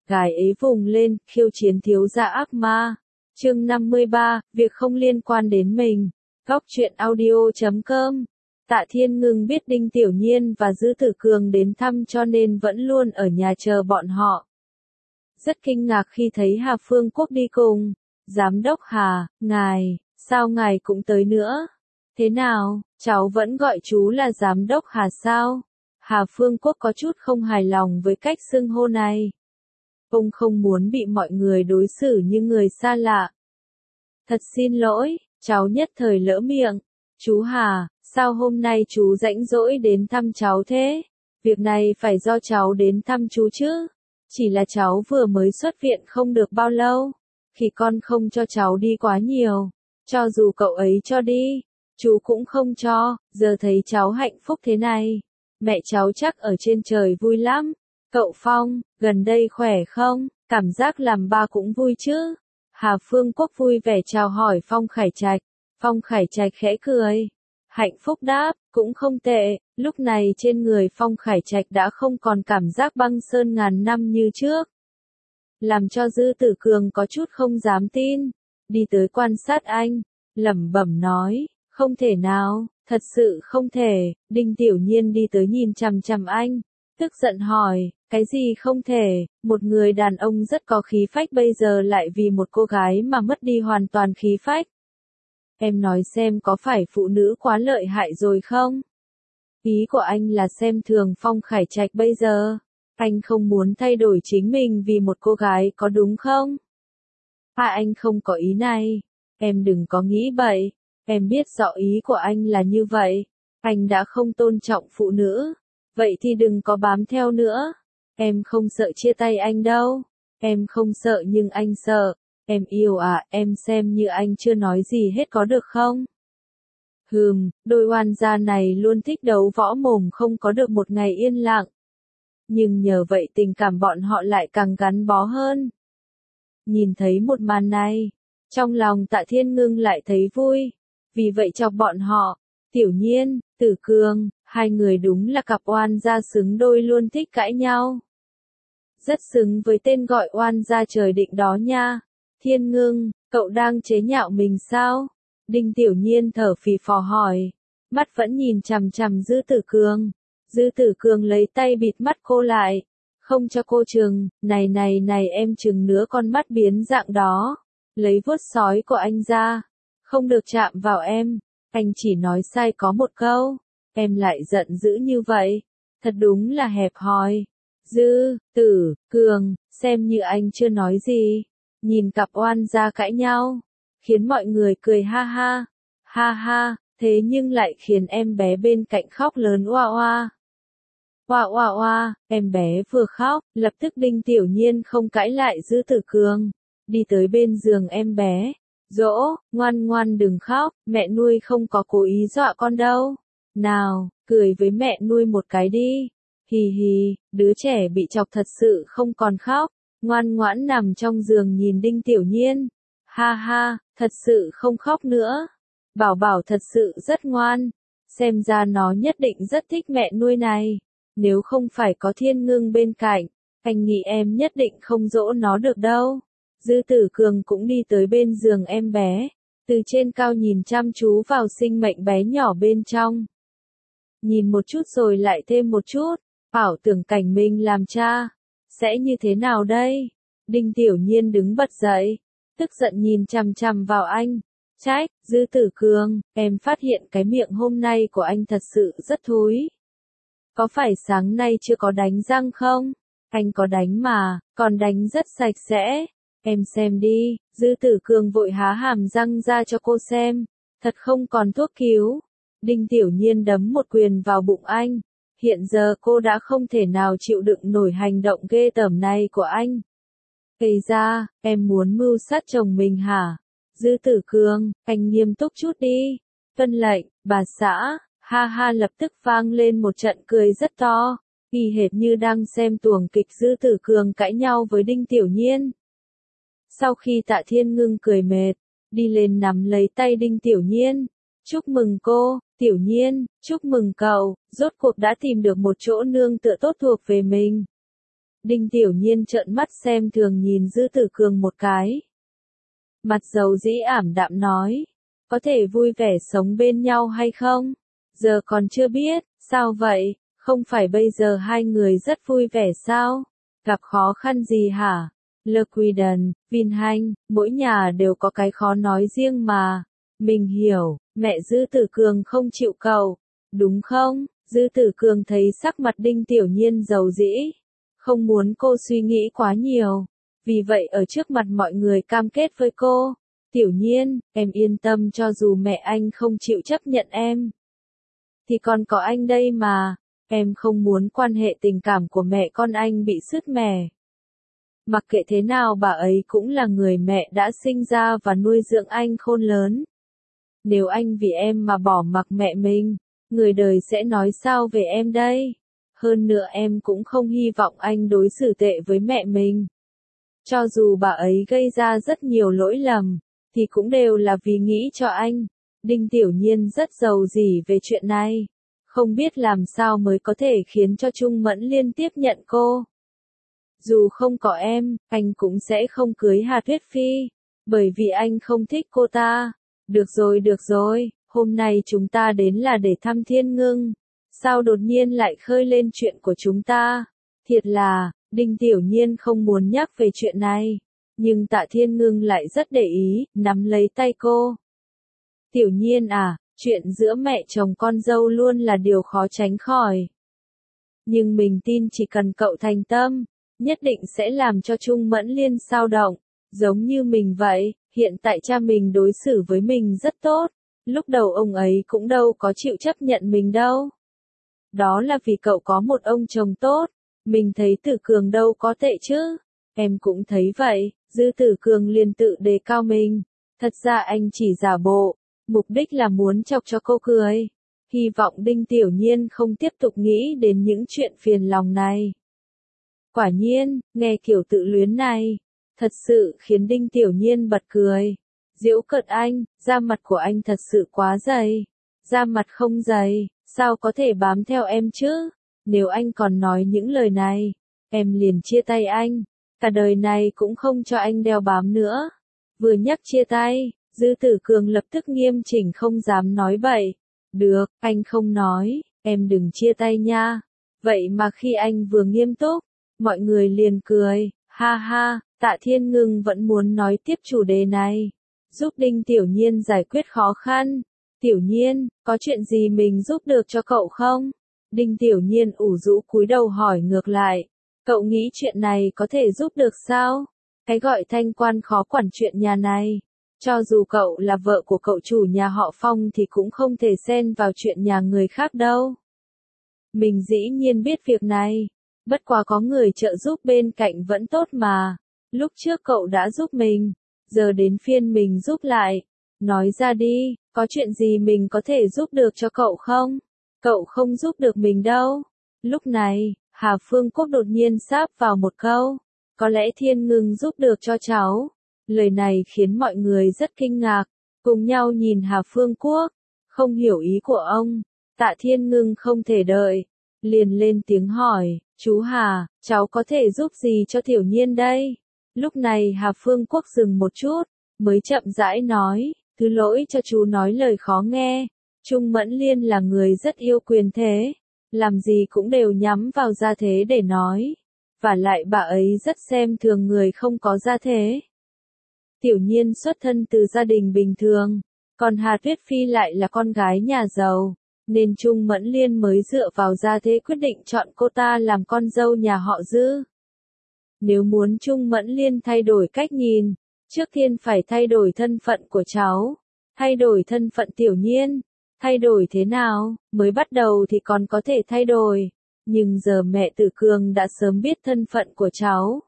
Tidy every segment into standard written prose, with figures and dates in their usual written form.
gái ấy vùng lên, khiêu chiến thiếu gia ác ma. Chương 53, việc không liên quan đến mình. Góc truyện audio.com. Tạ Thiên Ngưng biết Đinh Tiểu Nhiên và Dư Tử Cường đến thăm cho nên vẫn luôn ở nhà chờ bọn họ. Rất kinh ngạc khi thấy Hà Phương Quốc đi cùng. Giám đốc Hà, ngài, sao ngài cũng tới nữa? Thế nào, cháu vẫn gọi chú là giám đốc Hà sao? Hà Phương Quốc có chút không hài lòng với cách xưng hô này. Ông không muốn bị mọi người đối xử như người xa lạ. Thật xin lỗi, cháu nhất thời lỡ miệng. Chú Hà, sao hôm nay chú rảnh rỗi đến thăm cháu thế? Việc này phải do cháu đến thăm chú chứ. Chỉ là cháu vừa mới xuất viện không được bao lâu. Khi con không cho cháu đi quá nhiều. Cho dù cậu ấy cho đi, chú cũng không cho. Giờ thấy cháu hạnh phúc thế này. Mẹ cháu chắc ở trên trời vui lắm. Cậu Phong, gần đây khỏe không? Cảm giác làm ba cũng vui chứ? Hà Phương Quốc vui vẻ chào hỏi Phong Khải Trạch. Phong Khải Trạch khẽ cười. Hạnh phúc đáp, cũng không tệ. Lúc này trên người Phong Khải Trạch đã không còn cảm giác băng sơn ngàn năm như trước. Làm cho Dư Tử Cường có chút không dám tin. Đi tới quan sát anh, lẩm bẩm nói, không thể nào, thật sự không thể. Đinh Tiểu Nhiên đi tới nhìn chằm chằm anh, tức giận hỏi, cái gì không thể? Một người đàn ông rất có khí phách bây giờ lại vì một cô gái mà mất đi hoàn toàn khí phách. Em nói xem có phải phụ nữ quá lợi hại rồi không? Ý của anh là xem thường Phong Khải Trạch bây giờ. Anh không muốn thay đổi chính mình vì một cô gái có đúng không? Anh không có ý này. Em đừng có nghĩ bậy. Em biết rõ ý của anh là như vậy. Anh đã không tôn trọng phụ nữ. Vậy thì đừng có bám theo nữa. Em không sợ chia tay anh đâu. Em không sợ nhưng anh sợ. Em yêu em xem như anh chưa nói gì hết có được không? Đôi oan gia này luôn thích đấu võ mồm không có được một ngày yên lặng. Nhưng nhờ vậy tình cảm bọn họ lại càng gắn bó hơn. Nhìn thấy một màn này, trong lòng Tạ Thiên Ngưng lại thấy vui. Vì vậy chọc bọn họ, Tiểu Nhiên, Tử Cường, hai người đúng là cặp oan gia xứng đôi luôn thích cãi nhau. Rất xứng với tên gọi oan gia trời định đó nha. Thiên Ngưng, cậu đang chế nhạo mình sao? Đinh Tiểu Nhiên thở phì phò hỏi. Mắt vẫn nhìn chằm chằm Dư Tử Cường. Dư Tử Cường lấy tay bịt mắt cô lại. Không cho cô chừng, này em chừng nữa con mắt biến dạng đó. Lấy vuốt sói của anh ra. Không được chạm vào em. Anh chỉ nói sai có một câu. Em lại giận dữ như vậy. Thật đúng là hẹp hòi. Dư, Tử, Cường, xem như anh chưa nói gì. Nhìn cặp oan gia cãi nhau. Khiến mọi người cười ha ha. Ha ha, thế nhưng lại khiến em bé bên cạnh khóc lớn oa oa. Oa oa oa, em bé vừa khóc, lập tức Đinh Tiểu Nhiên không cãi lại Dư Tử Cường. Đi tới bên giường em bé. Dỗ, ngoan ngoan đừng khóc, mẹ nuôi không có cố ý dọa con đâu. Nào, cười với mẹ nuôi một cái đi. Hì hì, đứa trẻ bị chọc thật sự không còn khóc. Ngoan ngoãn nằm trong giường nhìn Đinh Tiểu Nhiên. Ha ha, thật sự không khóc nữa. Bảo bảo thật sự rất ngoan. Xem ra nó nhất định rất thích mẹ nuôi này. Nếu không phải có Thiên Ngưng bên cạnh, anh nghĩ em nhất định không dỗ nó được đâu. Dư Tử Cường cũng đi tới bên giường em bé. Từ trên cao nhìn chăm chú vào sinh mệnh bé nhỏ bên trong. Nhìn một chút rồi lại thêm một chút. Ảo tưởng cảnh mình làm cha. Sẽ như thế nào đây? Đinh Tiểu Nhiên đứng bật dậy. Tức giận nhìn chằm chằm vào anh. Trách, Dư Tử Cường, em phát hiện cái miệng hôm nay của anh thật sự rất thúi. Có phải sáng nay chưa có đánh răng không? Anh có đánh mà, còn đánh rất sạch sẽ. Em xem đi, Dư Tử Cường vội há hàm răng ra cho cô xem. Thật không còn thuốc cứu. Đinh Tiểu Nhiên đấm một quyền vào bụng anh. Hiện giờ cô đã không thể nào chịu đựng nổi hành động ghê tởm này của anh. Gây ra, em muốn mưu sát chồng mình hả? Dư Tử Cường, anh nghiêm túc chút đi. Tuân lệnh, bà xã. Ha ha lập tức vang lên một trận cười rất to. Y hệt như đang xem tuồng kịch Dư Tử Cường cãi nhau với Đinh Tiểu Nhiên. Sau khi Tạ Thiên Ngưng cười mệt, đi lên nắm lấy tay Đinh Tiểu Nhiên. Chúc mừng cô, Tiểu Nhiên, chúc mừng cậu, rốt cuộc đã tìm được một chỗ nương tựa tốt thuộc về mình. Đinh Tiểu Nhiên trợn mắt xem thường nhìn Dư Tử Cường một cái. Mặt dầu dĩ ảm đạm nói, có thể vui vẻ sống bên nhau hay không? Giờ còn chưa biết, sao vậy? Không phải bây giờ hai người rất vui vẻ sao? Gặp khó khăn gì hả? Le Quiden, Vinhanh, mỗi nhà đều có cái khó nói riêng mà. Mình hiểu, mẹ Dư Tử Cường không chịu cậu, đúng không? Dư Tử Cường thấy sắc mặt Đinh Tiểu Nhiên dầu dĩ, không muốn cô suy nghĩ quá nhiều. Vì vậy ở trước mặt mọi người cam kết với cô, Tiểu Nhiên, em yên tâm cho dù mẹ anh không chịu chấp nhận em, thì còn có anh đây mà, em không muốn quan hệ tình cảm của mẹ con anh bị sứt mẻ. Mặc kệ thế nào bà ấy cũng là người mẹ đã sinh ra và nuôi dưỡng anh khôn lớn. Nếu anh vì em mà bỏ mặc mẹ mình, người đời sẽ nói sao về em đây? Hơn nữa em cũng không hy vọng anh đối xử tệ với mẹ mình. Cho dù bà ấy gây ra rất nhiều lỗi lầm, thì cũng đều là vì nghĩ cho anh. Đinh Tiểu Nhiên rất giàu dỉ về chuyện này. Không biết làm sao mới có thể khiến cho Trung Mẫn Liên tiếp nhận cô. Dù không có em, anh cũng sẽ không cưới Hà Tuyết Phi. Bởi vì anh không thích cô ta. Được rồi, hôm nay chúng ta đến là để thăm Thiên Ngưng. Sao đột nhiên lại khơi lên chuyện của chúng ta? Thiệt là, Đinh Tiểu Nhiên không muốn nhắc về chuyện này. Nhưng Tạ Thiên Ngưng lại rất để ý, nắm lấy tay cô. Tiểu Nhiên à, chuyện giữa mẹ chồng con dâu luôn là điều khó tránh khỏi. Nhưng mình tin chỉ cần cậu thành tâm, nhất định sẽ làm cho Trung Mẫn Liên xao động. Giống như mình vậy, hiện tại cha mình đối xử với mình rất tốt. Lúc đầu ông ấy cũng đâu có chịu chấp nhận mình đâu. Đó là vì cậu có một ông chồng tốt. Mình thấy Tử Cường đâu có tệ chứ. Em cũng thấy vậy. Dư Tử Cường liền tự đề cao mình. Thật ra anh chỉ giả bộ. Mục đích là muốn chọc cho cô cười. Hy vọng Đinh Tiểu Nhiên không tiếp tục nghĩ đến những chuyện phiền lòng này. Quả nhiên, nghe kiểu tự luyến này, thật sự khiến Đinh Tiểu Nhiên bật cười. Giễu cợt anh, da mặt của anh thật sự quá dày. Da mặt không dày, sao có thể bám theo em chứ? Nếu anh còn nói những lời này, em liền chia tay anh. Cả đời này cũng không cho anh đeo bám nữa. Vừa nhắc chia tay, Dư Tử Cường lập tức nghiêm chỉnh không dám nói bậy. Được, anh không nói, em đừng chia tay nha. Vậy mà khi anh vừa nghiêm túc, mọi người liền cười, ha ha. Tạ Thiên Ngưng vẫn muốn nói tiếp chủ đề này, giúp Đinh Tiểu Nhiên giải quyết khó khăn. Tiểu Nhiên, có chuyện gì mình giúp được cho cậu không? Đinh Tiểu Nhiên ủ rũ cúi đầu hỏi ngược lại, cậu nghĩ chuyện này có thể giúp được sao? Cái gọi thanh quan khó quản chuyện nhà này. Cho dù cậu là vợ của cậu chủ nhà họ Phong thì cũng không thể xen vào chuyện nhà người khác đâu. Mình dĩ nhiên biết việc này. Bất quá có người trợ giúp bên cạnh vẫn tốt mà. Lúc trước cậu đã giúp mình, giờ đến phiên mình giúp lại. Nói ra đi, có chuyện gì mình có thể giúp được cho cậu không? Cậu không giúp được mình đâu. Lúc này, Hà Phương Quốc đột nhiên sáp vào một câu. Có lẽ Thiên Ngưng giúp được cho cháu. Lời này khiến mọi người rất kinh ngạc, cùng nhau nhìn Hà Phương Quốc. Không hiểu ý của ông, Tạ Thiên Ngưng không thể đợi. Liền lên tiếng hỏi, chú Hà, cháu có thể giúp gì cho Tiểu Nhiên đây? Lúc này Hà Phương Quốc dừng một chút, mới chậm rãi nói, thứ lỗi cho chú nói lời khó nghe. Trung Mẫn Liên là người rất yêu quyền thế, làm gì cũng đều nhắm vào gia thế để nói. Và lại bà ấy rất xem thường người không có gia thế. Tiểu Nhiên xuất thân từ gia đình bình thường, còn Hà Tuyết Phi lại là con gái nhà giàu, nên Trung Mẫn Liên mới dựa vào gia thế quyết định chọn cô ta làm con dâu nhà họ Dư. Nếu muốn Trung Mẫn Liên thay đổi cách nhìn, trước tiên phải thay đổi thân phận của cháu, thay đổi thân phận Tiểu Nhiên, thay đổi thế nào, mới bắt đầu thì còn có thể thay đổi, nhưng giờ mẹ Tử Cường đã sớm biết thân phận của cháu.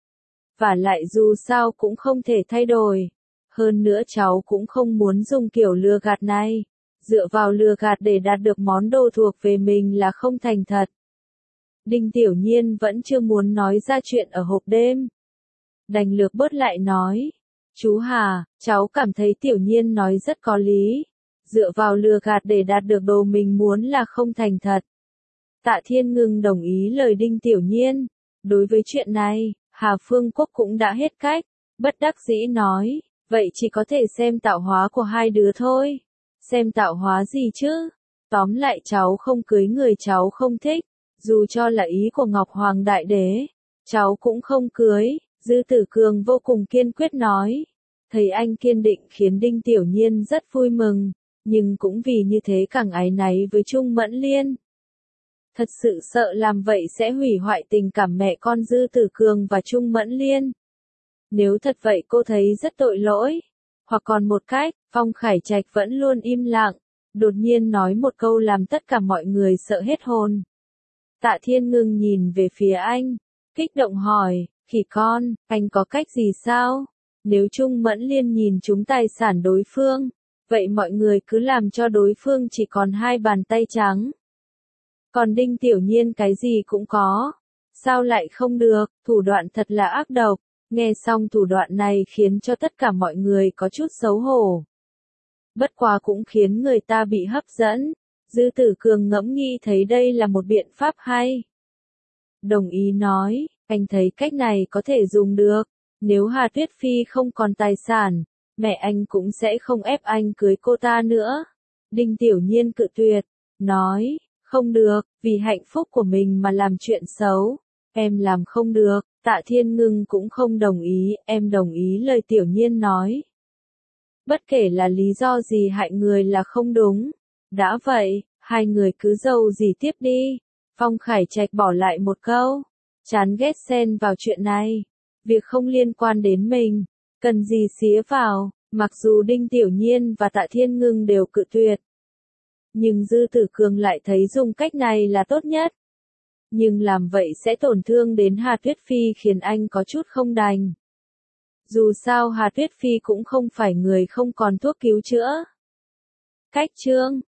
Và lại dù sao cũng không thể thay đổi. Hơn nữa cháu cũng không muốn dùng kiểu lừa gạt này. Dựa vào lừa gạt để đạt được món đồ thuộc về mình là không thành thật. Đinh Tiểu Nhiên vẫn chưa muốn nói ra chuyện ở hộp đêm. Đành lược bớt lại nói. Chú Hà, cháu cảm thấy Tiểu Nhiên nói rất có lý. Dựa vào lừa gạt để đạt được đồ mình muốn là không thành thật. Tạ Thiên Ngưng đồng ý lời Đinh Tiểu Nhiên. Đối với chuyện này, Hà Phương Quốc cũng đã hết cách, bất đắc dĩ nói, vậy chỉ có thể xem tạo hóa của hai đứa thôi. Xem tạo hóa gì chứ? Tóm lại cháu không cưới người cháu không thích, dù cho là ý của Ngọc Hoàng Đại Đế, cháu cũng không cưới, Dư Tử Cường vô cùng kiên quyết nói. Thấy anh kiên định khiến Đinh Tiểu Nhiên rất vui mừng, nhưng cũng vì như thế càng áy náy với Trung Mẫn Liên. Thật sự sợ làm vậy sẽ hủy hoại tình cảm mẹ con Dư Tử Cường và Trung Mẫn Liên. Nếu thật vậy cô thấy rất tội lỗi. Hoặc còn một cách, Phong Khải Trạch vẫn luôn im lặng, đột nhiên nói một câu làm tất cả mọi người sợ hết hồn. Tạ Thiên Ngưng nhìn về phía anh, kích động hỏi, khỉ con, anh có cách gì sao? Nếu Trung Mẫn Liên nhìn trúng tài sản đối phương, vậy mọi người cứ làm cho đối phương chỉ còn hai bàn tay trắng. Còn Đinh Tiểu Nhiên cái gì cũng có. Sao lại không được, thủ đoạn thật là ác độc. Nghe xong thủ đoạn này khiến cho tất cả mọi người có chút xấu hổ. Bất quá cũng khiến người ta bị hấp dẫn. Dư Tử Cường ngẫm nghĩ thấy đây là một biện pháp hay. Đồng ý nói, anh thấy cách này có thể dùng được. Nếu Hà Tuyết Phi không còn tài sản, mẹ anh cũng sẽ không ép anh cưới cô ta nữa. Đinh Tiểu Nhiên cự tuyệt, nói, không được, vì hạnh phúc của mình mà làm chuyện xấu. Em làm không được. Tạ Thiên Ngưng cũng không đồng ý, em đồng ý lời Tiểu Nhiên nói. Bất kể là lý do gì hại người là không đúng. Đã vậy, hai người cứ dâu gì tiếp đi. Phong Khải Trạch bỏ lại một câu. Chán ghét xen vào chuyện này. Việc không liên quan đến mình. Cần gì xía vào, mặc dù Đinh Tiểu Nhiên và Tạ Thiên Ngưng đều cự tuyệt. Nhưng Dư Tử Cường lại thấy dùng cách này là tốt nhất. Nhưng làm vậy sẽ tổn thương đến Hà Tuyết Phi khiến anh có chút không đành. Dù sao Hà Tuyết Phi cũng không phải người không còn thuốc cứu chữa. Cách chương